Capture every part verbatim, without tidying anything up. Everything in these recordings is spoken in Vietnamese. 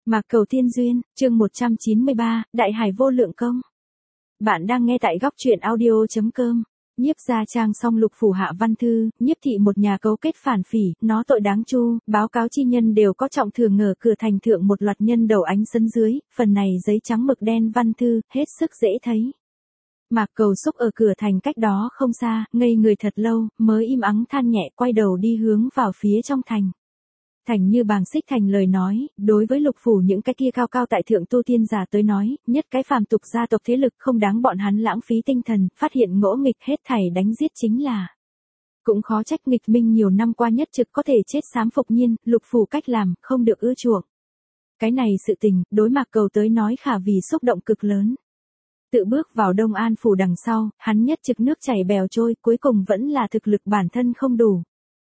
Mạc Cầu Tiên Duyên, chương một trăm chín mươi ba, Đại Hải Vô Lượng Công. Bạn đang nghe tại góc truyện audio chấm com. Nhiếp gia trang xong Lục phủ hạ văn thư, nhiếp thị một nhà cấu kết phản phỉ, nó tội đáng chu, báo cáo chi nhân đều có trọng thường ngờ cửa thành thượng một loạt nhân đầu ánh sân dưới, phần này giấy trắng mực đen văn thư, hết sức dễ thấy. Mạc Cầu xúc ở cửa thành cách đó không xa, ngây người thật lâu, mới im ắng than nhẹ quay đầu đi hướng vào phía trong thành. Thành như bàng xích thành lời nói, đối với Lục phủ những cái kia cao cao tại thượng tu tiên giả tới nói, nhất cái phàm tục gia tộc thế lực không đáng bọn hắn lãng phí tinh thần, phát hiện ngỗ nghịch hết thảy đánh giết chính là. Cũng khó trách nghịch minh nhiều năm qua nhất trực có thể chết sám phục nhiên, Lục phủ cách làm, không được ưa chuộng. Cái này sự tình, đối Mạc Cầu tới nói khả vì xúc động cực lớn. Tự bước vào Đông An phủ đằng sau, hắn nhất trực nước chảy bèo trôi, cuối cùng vẫn là thực lực bản thân không đủ.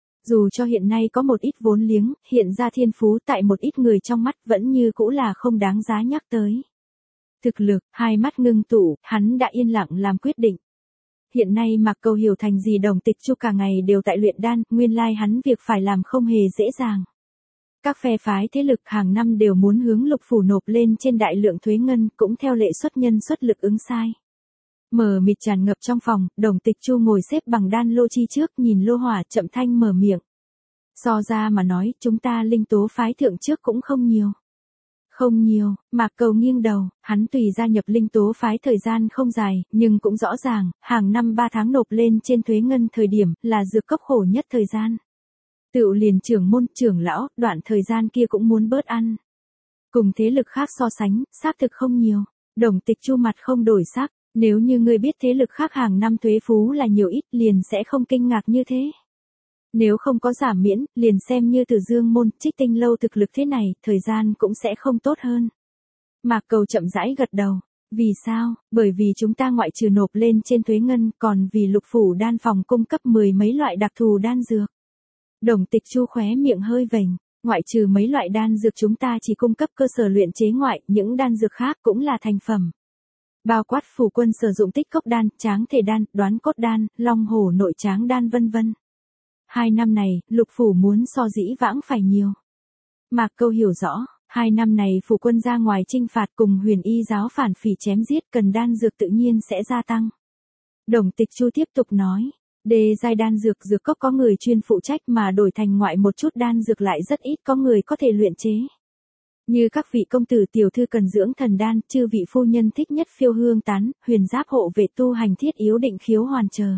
Dù cho hiện nay có một ít vốn liếng, hiện ra thiên phú tại một ít người trong mắt vẫn như cũ là không đáng giá nhắc tới. Thực lực, hai mắt ngưng tụ, hắn đã yên lặng làm quyết định. Hiện nay Mạc Cầu hiểu thành gì Đồng Tịch Chu cả ngày đều tại luyện đan, nguyên lai hắn việc phải làm không hề dễ dàng. Các phe phái thế lực hàng năm đều muốn hướng Lục phủ nộp lên trên đại lượng thuế ngân, cũng theo lệ xuất nhân xuất lực ứng sai. Mờ mịt tràn ngập trong phòng, Đồng Tịch Chu ngồi xếp bằng đan lô chi trước, nhìn lô hỏa chậm thanh mở miệng. So ra mà nói, chúng ta linh tố phái thượng trước cũng không nhiều. Không nhiều, Mạc Cầu nghiêng đầu, hắn tùy gia nhập linh tố phái thời gian không dài, nhưng cũng rõ ràng, hàng năm ba tháng nộp lên trên thuế ngân thời điểm, là dược cấp khổ nhất thời gian. Tựu liền trưởng môn, trưởng lão, đoạn thời gian kia cũng muốn bớt ăn. Cùng thế lực khác so sánh, xác thực không nhiều. Đồng Tịch Chu mặt không đổi sắc. Nếu như ngươi biết thế lực khác hàng năm thuế phú là nhiều ít liền sẽ không kinh ngạc như thế. Nếu không có giảm miễn, liền xem như Từ Dương môn, Trích Tinh lâu thực lực thế này, thời gian cũng sẽ không tốt hơn. Mạc Cầu chậm rãi gật đầu. Vì sao? Bởi vì chúng ta ngoại trừ nộp lên trên thuế ngân, còn vì Lục phủ đan phòng cung cấp mười mấy loại đặc thù đan dược. Đồng Tịch Chu khóe miệng hơi vểnh. Ngoại trừ mấy loại đan dược chúng ta chỉ cung cấp cơ sở luyện chế ngoại, những đan dược khác cũng là thành phẩm. Bao quát phủ quân sử dụng tích cốc đan, tráng thể đan, đoán cốt đan, long hổ nội tráng đan vân vân. Hai năm này, Lục phủ muốn so dĩ vãng phải nhiều. Mạc Cầu hiểu rõ, hai năm này phủ quân ra ngoài chinh phạt cùng huyền y giáo phản phỉ chém giết cần đan dược tự nhiên sẽ gia tăng. Đồng Tịch Chu tiếp tục nói, đề giai đan dược dược cốc có người chuyên phụ trách mà đổi thành ngoại một chút đan dược lại rất ít có người có thể luyện chế. Như các vị công tử tiểu thư cần dưỡng thần đan, chư vị phu nhân thích nhất phiêu hương tán, huyền giáp hộ vệ tu hành thiết yếu định khiếu hoàn chờ.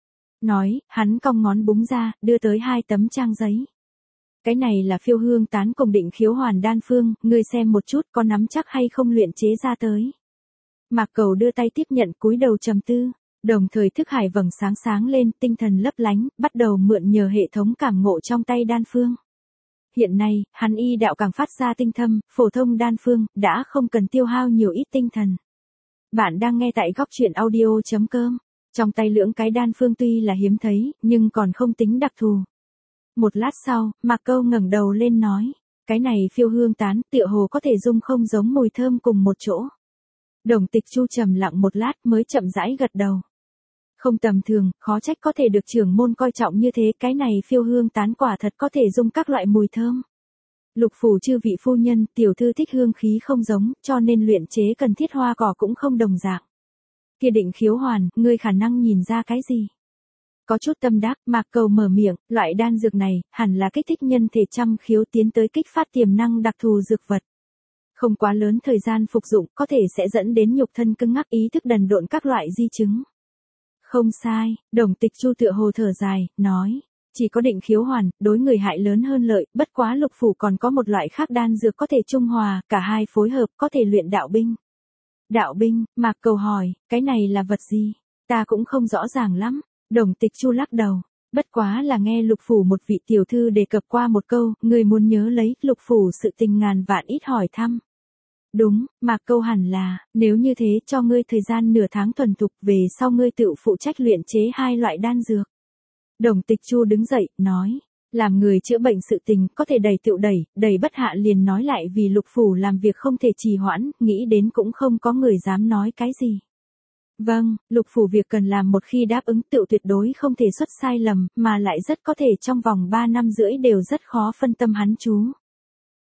Nói, hắn cong ngón búng ra, đưa tới hai tấm trang giấy. Cái này là phiêu hương tán cùng định khiếu hoàn đan phương, ngươi xem một chút có nắm chắc hay không luyện chế ra tới. Mạc Cầu đưa tay tiếp nhận cúi đầu trầm tư, đồng thời thức hải vầng sáng sáng lên, tinh thần lấp lánh, bắt đầu mượn nhờ hệ thống cảm ngộ trong tay đan phương. Hiện nay, hắn y đạo càng phát ra tinh thâm, phổ thông đan phương, đã không cần tiêu hao nhiều ít tinh thần. Bạn đang nghe tại góc truyện audio chấm com. Trong tay lưỡng cái đan phương tuy là hiếm thấy, nhưng còn không tính đặc thù. Một lát sau, Mạc Cầu ngẩng đầu lên nói, cái này phiêu hương tán, tựa hồ có thể dung không giống mùi thơm cùng một chỗ. Đồng Tịch Chu trầm lặng một lát mới chậm rãi gật đầu. Không tầm thường, khó trách có thể được trưởng môn coi trọng như thế, cái này phiêu hương tán quả thật có thể dung các loại mùi thơm. Lục phủ chư vị phu nhân, tiểu thư thích hương khí không giống, cho nên luyện chế cần thiết hoa cỏ cũng không đồng dạng. Kia định khiếu hoàn, ngươi khả năng nhìn ra cái gì? Có chút tâm đắc, Mạc Cầu mở miệng, loại đan dược này, hẳn là kích thích nhân thể trăm khiếu tiến tới kích phát tiềm năng đặc thù dược vật. Không quá lớn thời gian phục dụng, có thể sẽ dẫn đến nhục thân cứng ngắc ý thức đần độn các loại di chứng. Không sai, Đồng Tịch Chu tựa hồ thở dài, nói, chỉ có định khiếu hoàn, đối người hại lớn hơn lợi, bất quá Lục phủ còn có một loại khác đan dược có thể trung hòa, cả hai phối hợp có thể luyện đạo binh. Đạo binh, Mạc Cầu hỏi, cái này là vật gì? Ta cũng không rõ ràng lắm. Đồng Tịch Chu lắc đầu, bất quá là nghe Lục phủ một vị tiểu thư đề cập qua một câu, người muốn nhớ lấy, Lục phủ sự tình ngàn vạn ít hỏi thăm. Đúng, Mạc Cầu hẳn là, nếu như thế cho ngươi thời gian nửa tháng thuần thục về sau ngươi tự phụ trách luyện chế hai loại đan dược. Đồng Tịch Chu đứng dậy, nói, làm người chữa bệnh sự tình có thể đẩy tự đẩy, đẩy bất hạ liền nói lại vì Lục phủ làm việc không thể trì hoãn, nghĩ đến cũng không có người dám nói cái gì. Vâng, Lục phủ việc cần làm một khi đáp ứng tự tuyệt đối không thể xuất sai lầm, mà lại rất có thể trong vòng ba năm rưỡi đều rất khó phân tâm hắn chú.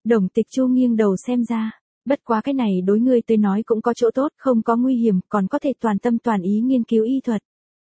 Đồng Tịch Chu nghiêng đầu xem ra. Bất quá cái này đối ngươi tới nói cũng có chỗ tốt, không có nguy hiểm, còn có thể toàn tâm toàn ý nghiên cứu y thuật.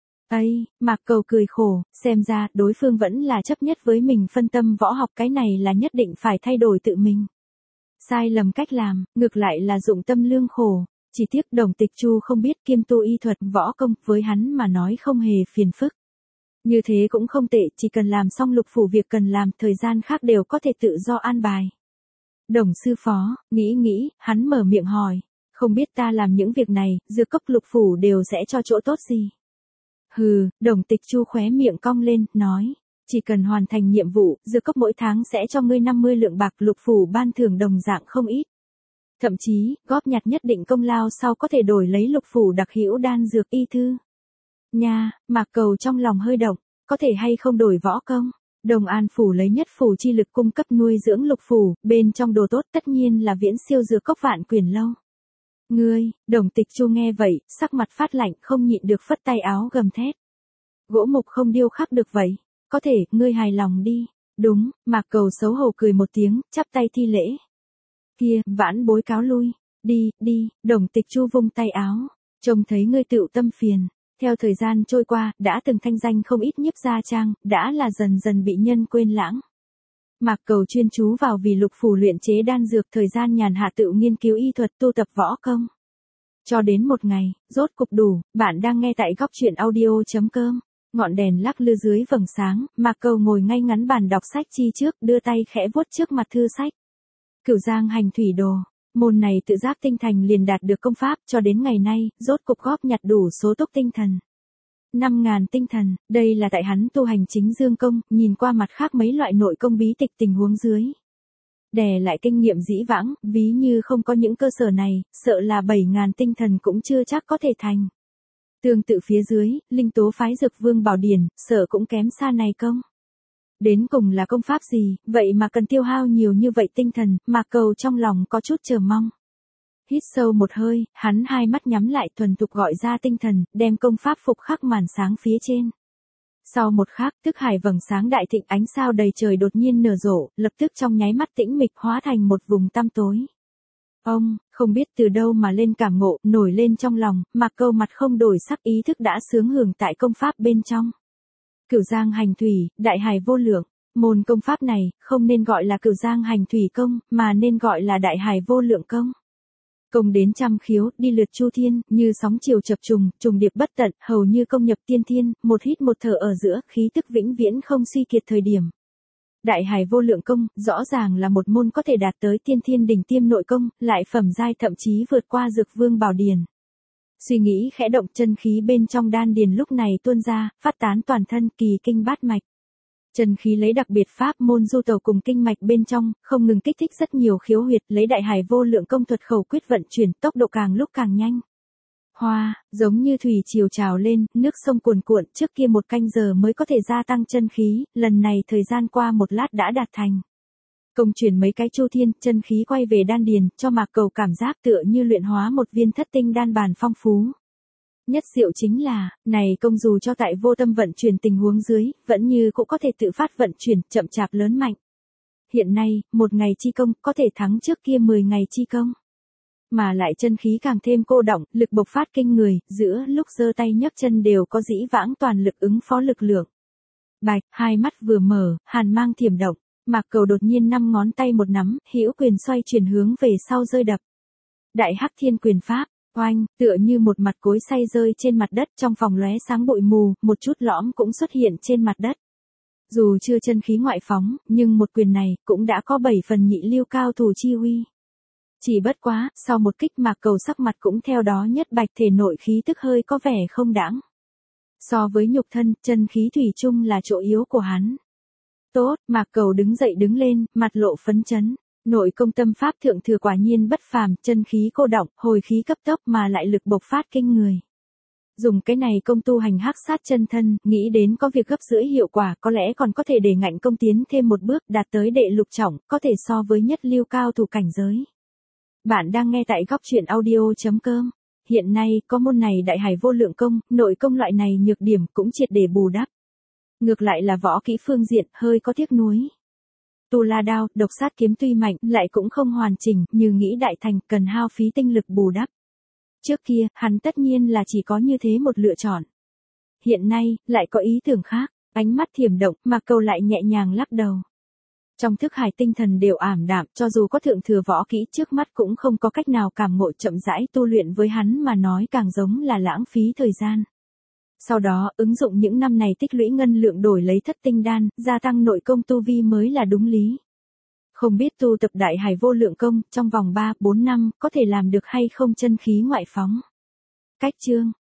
Ây, Mạc Cầu cười khổ, xem ra đối phương vẫn là chấp nhất với mình phân tâm võ học, cái này là nhất định phải thay đổi tự mình. Sai lầm cách làm, ngược lại là dụng tâm lương khổ. Chỉ tiếc Đồng Tịch Chu không biết kiêm tu y thuật võ công, với hắn mà nói không hề phiền phức. Như thế cũng không tệ, chỉ cần làm xong lục phủ việc cần làm, thời gian khác đều có thể tự do an bài. Đồng sư phó, nghĩ nghĩ, hắn mở miệng hỏi, không biết ta làm những việc này, dược cốc lục phủ đều sẽ cho chỗ tốt gì? Hừ, Đồng Tịch Chu khóe miệng cong lên, nói, chỉ cần hoàn thành nhiệm vụ, dược cốc mỗi tháng sẽ cho ngươi năm mươi lượng bạc, lục phủ ban thưởng đồng dạng không ít. Thậm chí, góp nhặt nhất định công lao sau có thể đổi lấy lục phủ đặc hữu đan dược y thư. Nha, Mạc Cầu trong lòng hơi động, có thể hay không đổi võ công? Đồng An phủ lấy nhất phủ chi lực cung cấp nuôi dưỡng lục phủ, bên trong đồ tốt tất nhiên là viễn siêu dược cốc Vạn Quyển lâu. Ngươi, Đồng Tịch Chu nghe vậy, sắc mặt phát lạnh, không nhịn được phất tay áo gầm thét. Gỗ mục không điêu khắc được vậy, có thể, ngươi hài lòng đi. Đúng, Mạc Cầu xấu hổ cười một tiếng, chắp tay thi lễ. Kia, vãn bối cáo lui, đi, đi, Đồng Tịch Chu vung tay áo, trông thấy ngươi tựu tâm phiền. Theo thời gian trôi qua, đã từng thanh danh không ít Nhiếp Gia Trang, đã là dần dần bị nhân quên lãng. Mạc Cầu chuyên chú vào vì lục phủ luyện chế đan dược, thời gian nhàn hạ tự nghiên cứu y thuật, tu tập võ công. Cho đến một ngày, rốt cục đủ, bạn đang nghe tại góc truyện audio chấm com. Ngọn đèn lắc lư dưới vầng sáng, Mạc Cầu ngồi ngay ngắn bàn đọc sách chi trước, đưa tay khẽ vuốt trước mặt thư sách. Cửu Giang Hành Thủy Đồ. Môn này tự giác tinh thành liền đạt được công pháp, cho đến ngày nay, rốt cục góp nhặt đủ số tốc tinh thần. năm ngàn tinh thần, đây là tại hắn tu hành chính dương công, nhìn qua mặt khác mấy loại nội công bí tịch tình huống dưới. Đè lại kinh nghiệm dĩ vãng, ví như không có những cơ sở này, sợ là bảy ngàn tinh thần cũng chưa chắc có thể thành. Tương tự phía dưới, linh tố phái Dược Vương Bảo Điển, sợ cũng kém xa này công. Đến cùng là công pháp gì, vậy mà cần tiêu hao nhiều như vậy tinh thần, Mạc Cầu trong lòng có chút chờ mong. Hít sâu một hơi, hắn hai mắt nhắm lại thuần thục gọi ra tinh thần, đem công pháp phục khắc màn sáng phía trên. Sau một khắc, thức hải vầng sáng đại thịnh, ánh sao đầy trời đột nhiên nở rộ, lập tức trong nháy mắt tĩnh mịch hóa thành một vùng tăm tối. Ông, không biết từ đâu mà lên cảm ngộ, nổi lên trong lòng, Mạc Cầu mặt không đổi sắc, ý thức đã sướng hưởng tại công pháp bên trong. Cửu Giang Hành Thủy, đại hải vô lượng. Môn công pháp này, không nên gọi là Cửu Giang Hành Thủy công, mà nên gọi là đại hải vô lượng công. Công đến trăm khiếu, đi lượt chu thiên, như sóng chiều chập trùng, trùng điệp bất tận, hầu như công nhập tiên thiên, một hít một thở ở giữa, khí tức vĩnh viễn không suy kiệt thời điểm. Đại hải vô lượng công, rõ ràng là một môn có thể đạt tới tiên thiên đỉnh tiêm nội công, lại phẩm giai thậm chí vượt qua Dược Vương Bảo Điển. Suy nghĩ khẽ động, chân khí bên trong đan điền lúc này tuôn ra, phát tán toàn thân, kỳ kinh bát mạch. Chân khí lấy đặc biệt pháp môn du tẩu cùng kinh mạch bên trong, không ngừng kích thích rất nhiều khiếu huyệt, lấy đại hải vô lượng công thuật khẩu quyết vận chuyển, tốc độ càng lúc càng nhanh. Hoa, giống như thủy triều trào lên, nước sông cuồn cuộn, trước kia một canh giờ mới có thể gia tăng chân khí, lần này thời gian qua một lát đã đạt thành. Công chuyển mấy cái chu thiên, chân khí quay về đan điền, cho Mạc Cầu cảm giác tựa như luyện hóa một viên thất tinh đan bàn phong phú. Nhất diệu chính là, này công dù cho tại vô tâm vận chuyển tình huống dưới, vẫn như cũng có thể tự phát vận chuyển, chậm chạp lớn mạnh. Hiện nay, một ngày chi công, có thể thắng trước kia mười ngày chi công. Mà lại chân khí càng thêm cô động, lực bộc phát kinh người, giữa lúc giơ tay nhấc chân đều có dĩ vãng toàn lực ứng phó lực lượng. Bạch, hai mắt vừa mở, hàn mang thiểm động, Mạc Cầu đột nhiên năm ngón tay một nắm, hữu quyền xoay chuyển hướng về sau rơi đập. Đại Hắc Thiên Quyền Pháp. Oanh, tựa như một mặt cối xay rơi trên mặt đất, trong phòng lóe sáng bụi mù, một chút lõm cũng xuất hiện trên mặt đất. Dù chưa chân khí ngoại phóng, nhưng một quyền này, cũng đã có bảy phần nhị lưu cao thủ chi uy. Chỉ bất quá, sau một kích Mạc Cầu sắc mặt cũng theo đó nhất bạch, thể nội khí tức hơi có vẻ không đãng. So với nhục thân, chân khí thủy chung là chỗ yếu của hắn. Tốt, Mạc Cầu đứng dậy đứng lên, mặt lộ phấn chấn. Nội công tâm pháp thượng thừa quả nhiên bất phàm, chân khí cô động, hồi khí cấp tốc mà lại lực bộc phát kinh người. Dùng cái này công tu hành hắc sát chân thân, nghĩ đến có việc gấp rưỡi hiệu quả, có lẽ còn có thể để ngạnh công tiến thêm một bước, đạt tới đệ lục trọng, có thể so với nhất lưu cao thủ cảnh giới. Bạn đang nghe tại góc truyện audio chấm com. Hiện nay, có môn này đại hải vô lượng công, nội công loại này nhược điểm cũng triệt để bù đắp. Ngược lại là võ kỹ phương diện, hơi có tiếc nuối. Tu La Đao, độc sát kiếm tuy mạnh, lại cũng không hoàn chỉnh, như nghĩ đại thành, cần hao phí tinh lực bù đắp. Trước kia, hắn tất nhiên là chỉ có như thế một lựa chọn. Hiện nay, lại có ý tưởng khác, ánh mắt thiểm động, mà Cầu lại nhẹ nhàng lắc đầu. Trong thức hải tinh thần đều ảm đạm, cho dù có thượng thừa võ kỹ trước mắt cũng không có cách nào cảm ngộ chậm rãi tu luyện với hắn mà nói càng giống là lãng phí thời gian. Sau đó, ứng dụng những năm này tích lũy ngân lượng đổi lấy thất tinh đan, gia tăng nội công tu vi mới là đúng lý. Không biết tu tập đại hải vô lượng công, trong vòng ba, bốn năm, có thể làm được hay không chân khí ngoại phóng. Cách chương